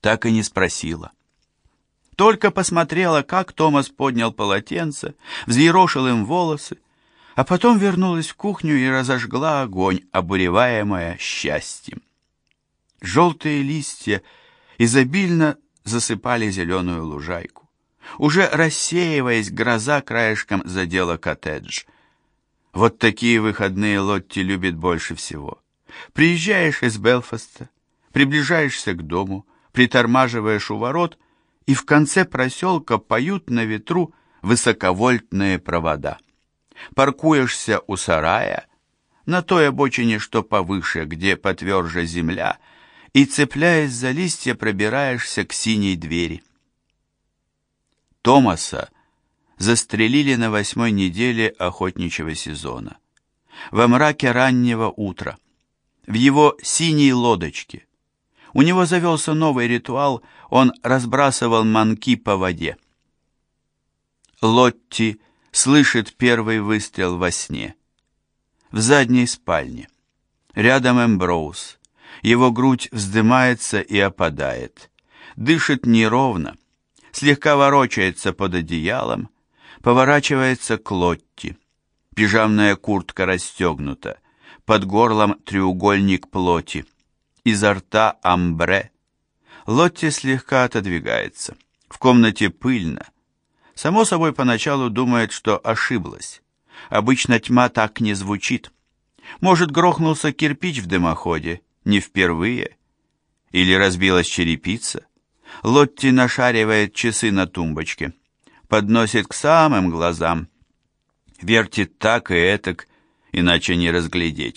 так и не спросила. Только посмотрела, как Томас поднял полотенце, взъерошил им волосы, а потом вернулась в кухню и разожгла огонь, обуреваемая счастьем. Желтые листья изобильно засыпали зеленую лужайку. Уже рассеиваясь, гроза краешком задела коттедж. Вот такие выходные Лотти любит больше всего. Приезжаешь из Белфаста, приближаешься к дому, притормаживаешь у ворот, и в конце проселка поют на ветру высоковольтные провода. Паркуешься у сарая, на той обочине, что повыше, где потверже земля, и, цепляясь за листья, пробираешься к синей двери. Томаса застрелили на 8-й неделе охотничьего сезона. Во мраке раннего утра, в его синей лодочке. У него завелся новый ритуал, он разбрасывал манки по воде. Лотти слышит первый выстрел во сне. В задней спальне. Рядом Эмброуз. Его грудь вздымается и опадает. Дышит неровно, слегка ворочается под одеялом, поворачивается к Лотти. Пижамная куртка расстегнута, под горлом треугольник плоти. Изо рта амбре. Лотти слегка отодвигается. В комнате пыльно. Само собой, поначалу думает, что ошиблась. Обычно тьма так не звучит. Может, грохнулся кирпич в дымоходе, не впервые. Или разбилась черепица. Лотти нашаривает часы на тумбочке. Подносит к самым глазам. Вертит так и этак, иначе не разглядеть.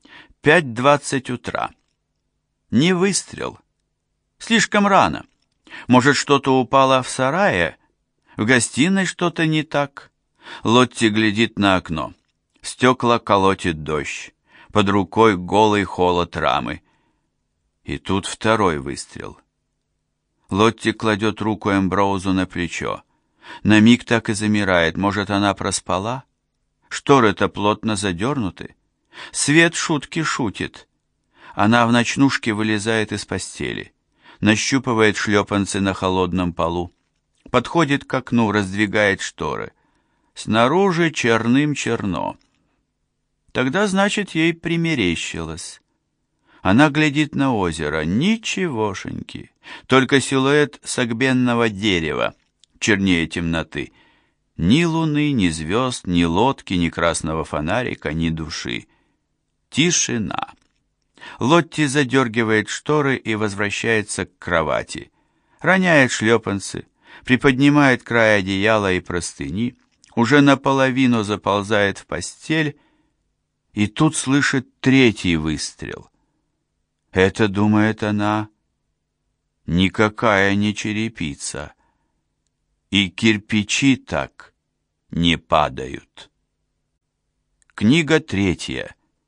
5:20 утра. Не выстрел. Слишком рано. Может, что-то упало в сарае? В гостиной что-то не так? Лотти глядит на окно. Стекла колотит дождь. Под рукой голый холод рамы. И тут второй выстрел. Лотти кладет руку Эмброузу на плечо. На миг так и замирает. Может, она проспала? Шторы-то плотно задернуты. Свет шутки шутит. Она в ночнушке вылезает из постели. Нащупывает шлепанцы на холодном полу. Подходит к окну, раздвигает шторы. Снаружи черным черно. Тогда, значит, ей примерещилось. Она глядит на озеро. Ничегошеньки. Только силуэт согбенного дерева, чернее темноты. Ни луны, ни звезд, ни лодки, ни красного фонарика, ни души. Тишина. Лотти задергивает шторы и возвращается к кровати. Роняет шлепанцы, приподнимает край одеяла и простыни, уже наполовину заползает в постель, и тут слышит третий выстрел. Это, думает она, никакая не черепица, и кирпичи так не падают. Книга 3.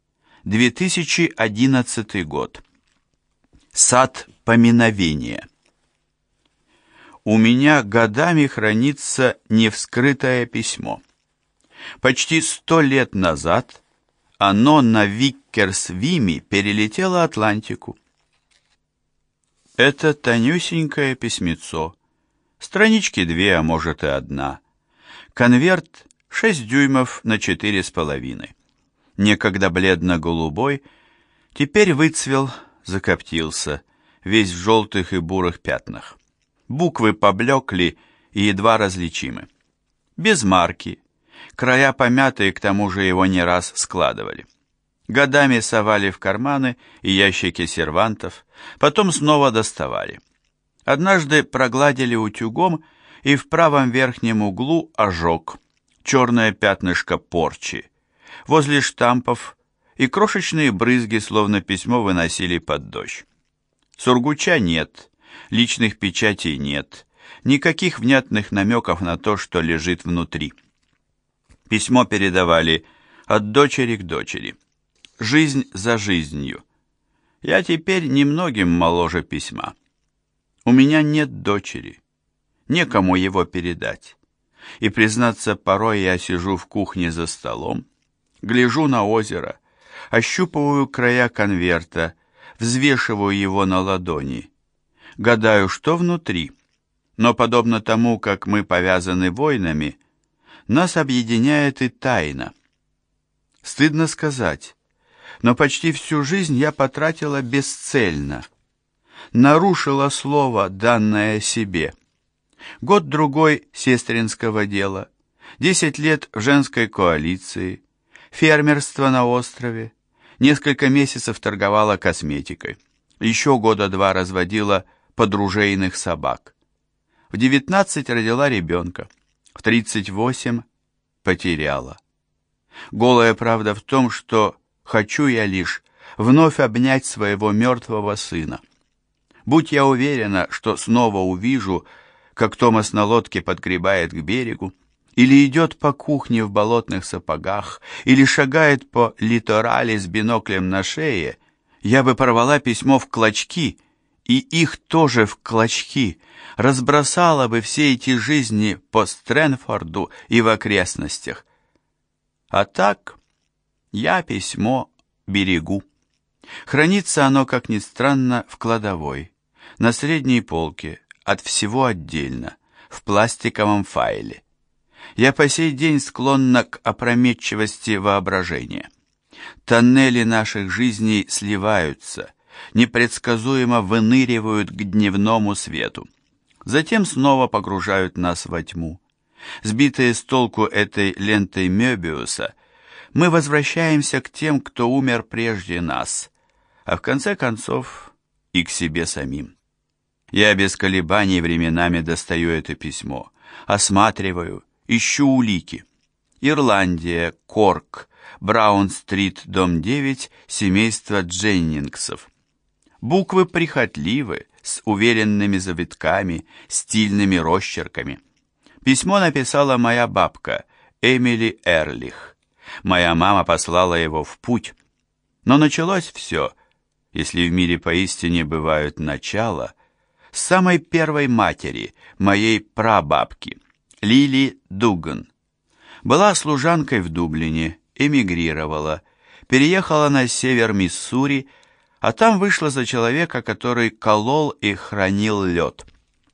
2011 год. Сад поминовения. У меня годами хранится невскрытое письмо. Почти 100 лет назад оно на Виккерсвиме перелетело Атлантику. Это тонюсенькое письмецо. Странички 2, а может и 1. Конверт 6 дюймов на 4,5. Некогда бледно-голубой, теперь выцвел, закоптился, весь в желтых и бурых пятнах. Буквы поблекли и едва различимы. Без марки, края помятые, к тому же его не раз складывали. Годами совали в карманы и ящики сервантов, потом снова доставали. Однажды прогладили утюгом, и в правом верхнем углу ожог, черное пятнышко порчи. Возле штампов и крошечные брызги, словно письмо, выносили под дождь. Сургуча нет, личных печатей нет, никаких внятных намеков на то, что лежит внутри. Письмо передавали от дочери к дочери. Жизнь за жизнью. Я теперь немногим моложе письма. У меня нет дочери, некому его передать. И, признаться, порой я сижу в кухне за столом, гляжу на озеро, ощупываю края конверта, взвешиваю его на ладони. Гадаю, что внутри, но подобно тому, как мы повязаны войнами, нас объединяет и тайна. Стыдно сказать, но почти всю жизнь я потратила бесцельно, нарушила слово, данное себе. Год-другой сестринского дела, 10 лет в женской коалиции, фермерство на острове, несколько месяцев торговала косметикой, еще года 2 разводила подружейных собак. В 19 родила ребенка, в 38 потеряла. Голая правда в том, что хочу я лишь вновь обнять своего мертвого сына. Будь я уверена, что снова увижу, как Томас на лодке подгребает к берегу, или идет по кухне в болотных сапогах, или шагает по литорали с биноклем на шее, я бы порвала письмо в клочки, и их тоже в клочки, разбросала бы все эти жизни по Стрэнфорду и в окрестностях. А так я письмо берегу. Хранится оно, как ни странно, в кладовой, на средней полке, от всего отдельно, в пластиковом файле. Я по сей день склонна к опрометчивости воображения. Тоннели наших жизней сливаются, непредсказуемо выныривают к дневному свету. Затем снова погружают нас во тьму. Сбитые с толку этой лентой Мёбиуса, мы возвращаемся к тем, кто умер прежде нас, а в конце концов и к себе самим. Я без колебаний временами достаю это письмо, осматриваю, ищу улики. Ирландия, Корк, Браун-стрит, дом 9, семейство Дженнингсов. Буквы прихотливы, с уверенными завитками, стильными росчерками. Письмо написала моя бабка, Эмили Эрлих. Моя мама послала его в путь. Но началось все, если в мире поистине бывают начала, с самой первой матери, моей прабабки, Лили Дуган. Была служанкой в Дублине, эмигрировала, переехала на север Миссури, а там вышла за человека, который колол и хранил лед.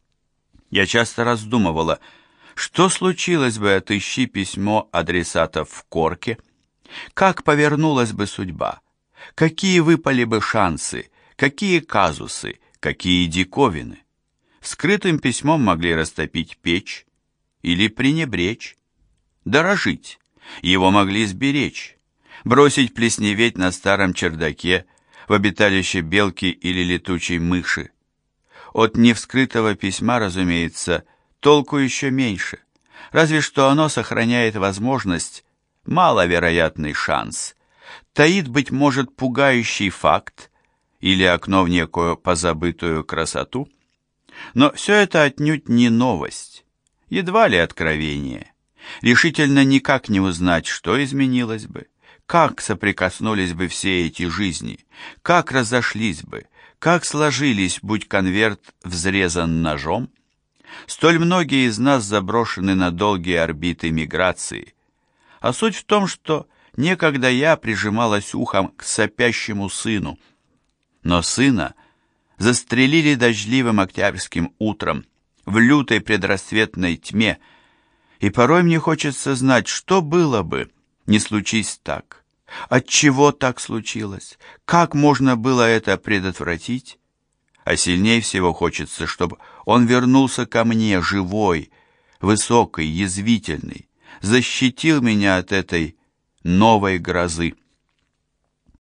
Я часто раздумывала, что случилось бы, отыщи письмо адресатов в Корке, как повернулась бы судьба, какие выпали бы шансы, какие казусы, какие диковины. Скрытым письмом могли растопить печь или пренебречь, дорожить, его могли сберечь, бросить плесневеть на старом чердаке в обиталище белки или летучей мыши. От невскрытого письма, разумеется, толку еще меньше, разве что оно сохраняет возможность, маловероятный шанс, таит, быть может, пугающий факт или окно в некую позабытую красоту. Но все это отнюдь не новость, едва ли откровение. Решительно никак не узнать, что изменилось бы, как соприкоснулись бы все эти жизни, как разошлись бы, как сложились, будь конверт взрезан ножом. Столь многие из нас заброшены на долгие орбиты миграции, а суть в том, что некогда я прижималась ухом к сопящему сыну, но сына застрелили дождливым октябрьским утром в лютой предрассветной тьме, и порой мне хочется знать, что было бы, не случись так, отчего так случилось, как можно было это предотвратить, а сильнее всего хочется, чтобы он вернулся ко мне живой, высокий, язвительный, защитил меня от этой новой грозы.